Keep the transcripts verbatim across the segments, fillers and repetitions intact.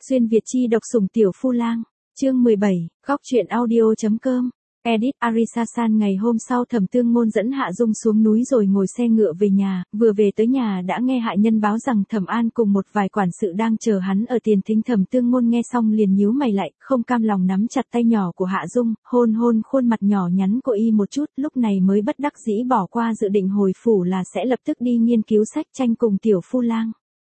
Xuyên Việt chi độc sủng tiểu phu lang. Chương mười bảy, góc truyện audio.com. Edit Arisasan. Ngày hôm sau Thẩm Tương Ngôn dẫn Hạ Dung xuống núi rồi ngồi xe ngựa về nhà, vừa về tới nhà đã nghe hạ nhân báo rằng Thẩm An cùng một vài quản sự đang chờ hắn ở tiền thính. Thẩm Tương Ngôn nghe xong liền nhíu mày lại, không cam lòng nắm chặt tay nhỏ của Hạ Dung, hôn hôn khuôn mặt nhỏ nhắn của y một chút, lúc này mới bất đắc dĩ bỏ qua dự định hồi phủ là sẽ lập tức đi nghiên cứu sách tranh cùng tiểu phu lang.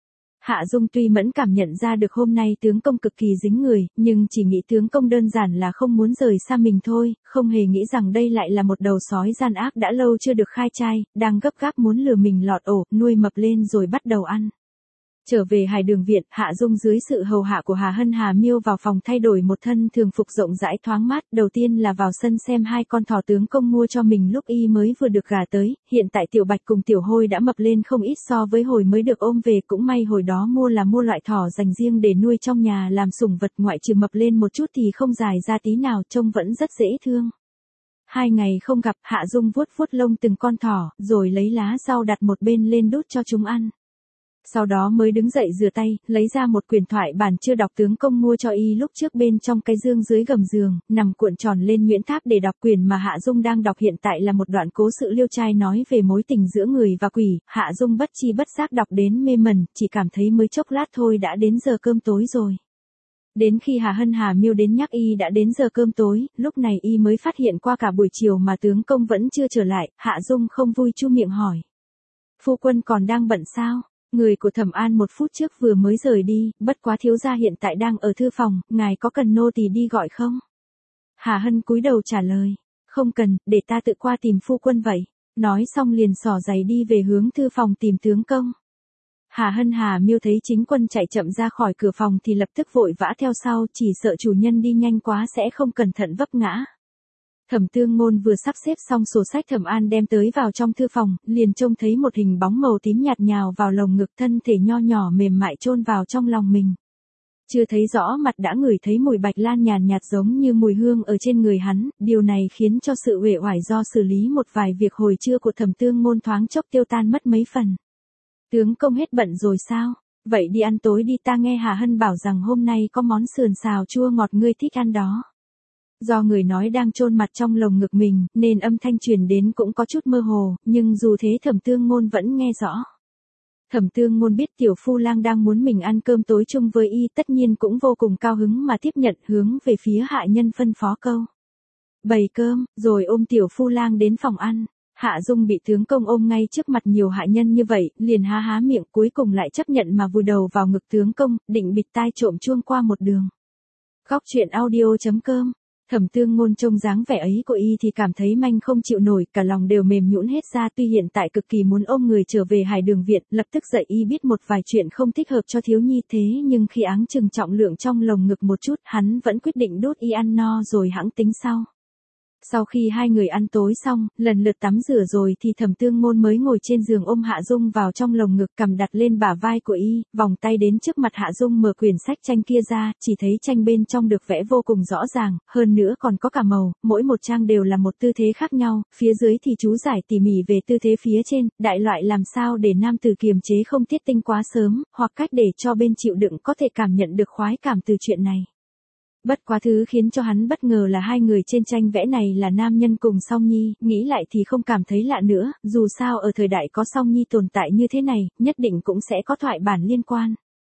Hạ Dung tuy mẫn cảm nhận ra được hôm nay tướng công cực kỳ dính người, nhưng chỉ nghĩ tướng công đơn giản là không muốn rời xa mình thôi, không hề nghĩ rằng đây lại là một đầu sói gian ác đã lâu chưa được khai trai, đang gấp gáp muốn lừa mình lọt ổ, nuôi mập lên rồi bắt đầu ăn. Trở về Hải Đường viện, Hạ Dung dưới sự hầu hạ của Hà Hân Hà Miêu vào phòng thay đổi một thân thường phục rộng rãi thoáng mát, đầu tiên là vào sân xem hai con thỏ tướng công mua cho mình lúc y mới vừa được gả tới, hiện tại Tiểu Bạch cùng Tiểu Hôi đã mập lên không ít so với hồi mới được ôm về, cũng may hồi đó mua là mua loại thỏ dành riêng để nuôi trong nhà làm sủng vật, ngoại trừ mập lên một chút thì không dài ra tí nào, trông vẫn rất dễ thương. Hai ngày không gặp, Hạ Dung vuốt vuốt lông từng con thỏ, rồi lấy lá rau đặt một bên lên đút cho chúng ăn. Sau đó mới đứng dậy rửa tay, lấy ra một quyển thoại bản chưa đọc tướng công mua cho y lúc trước bên trong cái dương dưới gầm giường, nằm cuộn tròn lên nhuyễn tháp để đọc. Quyển mà Hạ Dung đang đọc hiện tại là một đoạn cố sự liêu trai nói về mối tình giữa người và quỷ. Hạ Dung bất chi bất giác đọc đến mê mẩn, chỉ cảm thấy mới chốc lát thôi đã đến giờ cơm tối rồi. Đến khi Hà Hân Hà Miêu đến nhắc y đã đến giờ cơm tối, lúc này y mới phát hiện qua cả buổi chiều mà tướng công vẫn chưa trở lại. Hạ Dung không vui chu miệng hỏi: phu quân còn đang bận sao? Người của Thẩm An một phút trước vừa mới rời đi, bất quá thiếu gia hiện tại đang ở thư phòng, ngài có cần nô tỳ đi gọi không? Hà Hân cúi đầu trả lời: không cần, để ta tự qua tìm phu quân vậy. Nói xong liền xỏ giày đi về hướng thư phòng tìm tướng công. Hà Hân Hà Miêu thấy chính quân chạy chậm ra khỏi cửa phòng thì lập tức vội vã theo sau, chỉ sợ chủ nhân đi nhanh quá sẽ không cẩn thận vấp ngã. Thẩm Tương Ngôn vừa sắp xếp xong sổ sách Thẩm An đem tới vào trong thư phòng, liền trông thấy một hình bóng màu tím nhạt nhào vào lồng ngực, thân thể nho nhỏ mềm mại chôn vào trong lòng mình. Chưa thấy rõ mặt đã ngửi thấy mùi bạch lan nhàn nhạt giống như mùi hương ở trên người hắn, điều này khiến cho sự uể oải do xử lý một vài việc hồi trưa của Thẩm Tương Ngôn thoáng chốc tiêu tan mất mấy phần. Tướng công hết bận rồi sao? Vậy đi ăn tối đi, ta nghe Hà Hân bảo rằng hôm nay có món sườn xào chua ngọt ngươi thích ăn đó. Do người nói đang chôn mặt trong lồng ngực mình, nên âm thanh truyền đến cũng có chút mơ hồ, nhưng dù thế Thẩm Tương Ngôn vẫn nghe rõ. Thẩm Tương Ngôn biết tiểu phu lang đang muốn mình ăn cơm tối chung với y, tất nhiên cũng vô cùng cao hứng mà tiếp nhận, hướng về phía hạ nhân phân phó câu: bày cơm, rồi ôm tiểu phu lang đến phòng ăn. Hạ Dung bị tướng công ôm ngay trước mặt nhiều hạ nhân như vậy, liền há há miệng, cuối cùng lại chấp nhận mà vùi đầu vào ngực tướng công, định bịt tai trộm chuông qua một đường. Góc truyện audio.com. Thẩm Tương Ngôn trông dáng vẻ ấy của y thì cảm thấy manh không chịu nổi, cả lòng đều mềm nhũn hết ra. Tuy hiện tại cực kỳ muốn ôm người trở về Hải Đường viện, lập tức dạy y biết một vài chuyện không thích hợp cho thiếu nhi, thế nhưng khi áng chừng trọng lượng trong lồng ngực một chút, hắn vẫn quyết định đốt y ăn no rồi hẵng tính sau. Sau khi hai người ăn tối xong, lần lượt tắm rửa rồi thì Thẩm Tương Ngôn mới ngồi trên giường ôm Hạ Dung vào trong lồng ngực, cầm đặt lên bả vai của y, vòng tay đến trước mặt Hạ Dung mở quyển sách tranh kia ra, chỉ thấy tranh bên trong được vẽ vô cùng rõ ràng, hơn nữa còn có cả màu, mỗi một trang đều là một tư thế khác nhau, phía dưới thì chú giải tỉ mỉ về tư thế phía trên, đại loại làm sao để nam tử kiềm chế không tiết tinh quá sớm, hoặc cách để cho bên chịu đựng có thể cảm nhận được khoái cảm từ chuyện này. Bất quá thứ khiến cho hắn bất ngờ là hai người trên tranh vẽ này là nam nhân cùng Song Nhi, nghĩ lại thì không cảm thấy lạ nữa, dù sao ở thời đại có Song Nhi tồn tại như thế này, nhất định cũng sẽ có thoại bản liên quan.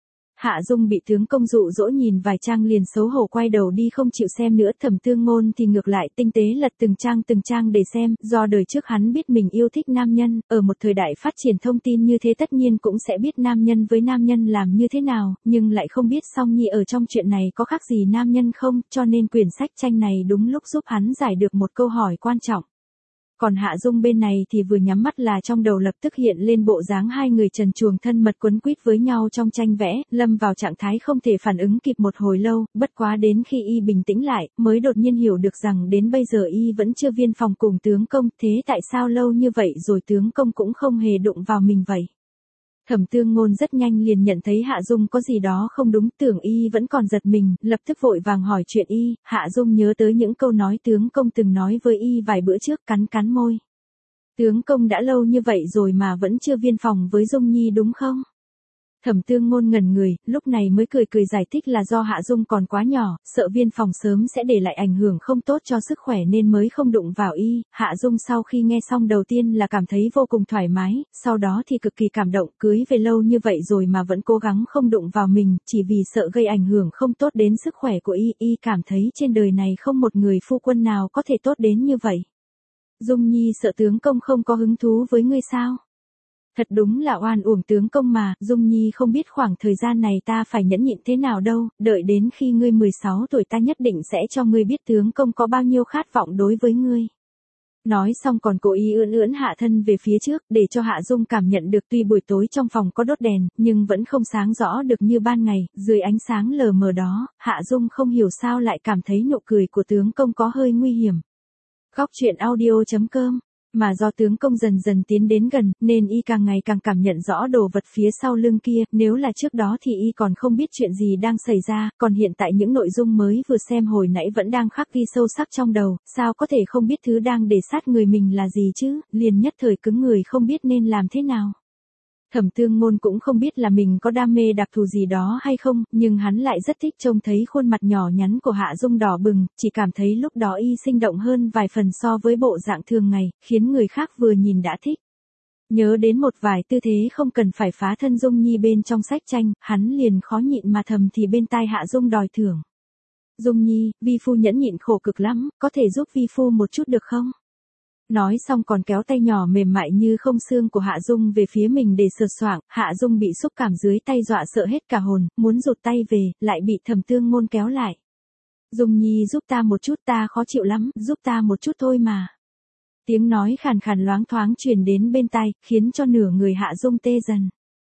Hạ Dung bị tướng công dụ dỗ nhìn vài trang liền xấu hổ quay đầu đi không chịu xem nữa. Thẩm Tương Ngôn thì ngược lại tinh tế lật từng trang từng trang để xem, do đời trước hắn biết mình yêu thích nam nhân, ở một thời đại phát triển thông tin như thế tất nhiên cũng sẽ biết nam nhân với nam nhân làm như thế nào, nhưng lại không biết Song Nhi ở trong chuyện này có khác gì nam nhân không, cho nên quyển sách tranh này đúng lúc giúp hắn giải được một câu hỏi quan trọng. Còn Hạ Dung bên này thì vừa nhắm mắt là trong đầu lập tức hiện lên bộ dáng hai người trần truồng thân mật quấn quýt với nhau trong tranh vẽ, lâm vào trạng thái không thể phản ứng kịp một hồi lâu, bất quá đến khi y bình tĩnh lại, mới đột nhiên hiểu được rằng đến bây giờ y vẫn chưa viên phòng cùng tướng công, thế tại sao lâu như vậy rồi tướng công cũng không hề đụng vào mình vậy? Thẩm Tương Ngôn rất nhanh liền nhận thấy Hạ Dung có gì đó không đúng, tưởng y vẫn còn giật mình, lập tức vội vàng hỏi chuyện y. Hạ Dung nhớ tới những câu nói tướng công từng nói với y vài bữa trước, cắn cắn môi. Tướng công đã lâu như vậy rồi mà vẫn chưa viên phòng với Dung Nhi đúng không? Thẩm Tương Ngôn ngẩn người, lúc này mới cười cười giải thích là do Hạ Dung còn quá nhỏ, sợ viên phòng sớm sẽ để lại ảnh hưởng không tốt cho sức khỏe nên mới không đụng vào y. Hạ Dung sau khi nghe xong đầu tiên là cảm thấy vô cùng thoải mái, sau đó thì cực kỳ cảm động, cưới về lâu như vậy rồi mà vẫn cố gắng không đụng vào mình, chỉ vì sợ gây ảnh hưởng không tốt đến sức khỏe của y. Y cảm thấy trên đời này không một người phu quân nào có thể tốt đến như vậy. Dung Nhi sợ tướng công không có hứng thú với ngươi sao? Thật đúng là oan uổng tướng công mà, Dung Nhi không biết khoảng thời gian này ta phải nhẫn nhịn thế nào đâu, đợi đến khi ngươi mười sáu tuổi ta nhất định sẽ cho ngươi biết tướng công có bao nhiêu khát vọng đối với ngươi. Nói xong còn cố ý ưỡn ưỡn hạ thân về phía trước, để cho Hạ Dung cảm nhận được tuy buổi tối trong phòng có đốt đèn, nhưng vẫn không sáng rõ được như ban ngày, dưới ánh sáng lờ mờ đó, Hạ Dung không hiểu sao lại cảm thấy nụ cười của tướng công có hơi nguy hiểm. Góc truyện audio chấm com. Mà do tướng công dần dần tiến đến gần, nên y càng ngày càng cảm nhận rõ đồ vật phía sau lưng kia, nếu là trước đó thì y còn không biết chuyện gì đang xảy ra, còn hiện tại những nội dung mới vừa xem hồi nãy vẫn đang khắc ghi sâu sắc trong đầu, sao có thể không biết thứ đang để sát người mình là gì chứ, liền nhất thời cứng người không biết nên làm thế nào. Thẩm Tương Ngôn cũng không biết là mình có đam mê đặc thù gì đó hay không, nhưng hắn lại rất thích trông thấy khuôn mặt nhỏ nhắn của Hạ Dung đỏ bừng, chỉ cảm thấy lúc đó y sinh động hơn vài phần so với bộ dạng thường ngày, khiến người khác vừa nhìn đã thích. Nhớ đến một vài tư thế không cần phải phá thân Dung Nhi bên trong sách tranh, hắn liền khó nhịn mà thầm thì bên tai Hạ Dung đòi thưởng. Dung Nhi, vi phu nhẫn nhịn khổ cực lắm, có thể giúp vi phu một chút được không? Nói xong còn kéo tay nhỏ mềm mại như không xương của Hạ Dung về phía mình để sờ soạng, Hạ Dung bị xúc cảm dưới tay dọa sợ hết cả hồn, muốn rụt tay về, lại bị Thẩm Tương Ngôn kéo lại. Dung Nhi giúp ta một chút, ta khó chịu lắm, giúp ta một chút thôi mà. Tiếng nói khàn khàn loáng thoáng truyền đến bên tai, khiến cho nửa người Hạ Dung tê dần.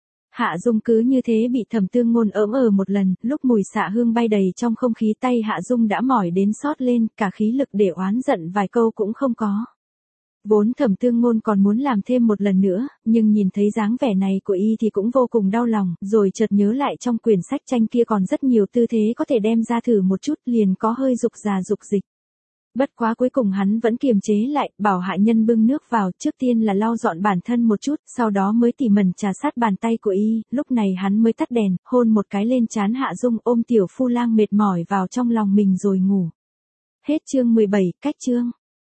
Hạ Dung cứ như thế bị Thẩm Tương Ngôn ỡm ờ một lần, lúc mùi xạ hương bay đầy trong không khí tay Hạ Dung đã mỏi đến sót lên, cả khí lực để oán giận vài câu cũng không có. Vốn Thẩm Tương Ngôn còn muốn làm thêm một lần nữa, nhưng nhìn thấy dáng vẻ này của y thì cũng vô cùng đau lòng, rồi chợt nhớ lại trong quyển sách tranh kia còn rất nhiều tư thế có thể đem ra thử một chút, liền có hơi dục già dục dịch. Bất quá cuối cùng hắn vẫn kiềm chế lại, bảo hạ nhân bưng nước vào, trước tiên là lau dọn bản thân một chút, sau đó mới tỉ mẩn trà sát bàn tay của y, lúc này hắn mới tắt đèn, hôn một cái lên trán Hạ Dung, ôm tiểu phu lang mệt mỏi vào trong lòng mình rồi ngủ. Hết chương mười bảy, cách chương.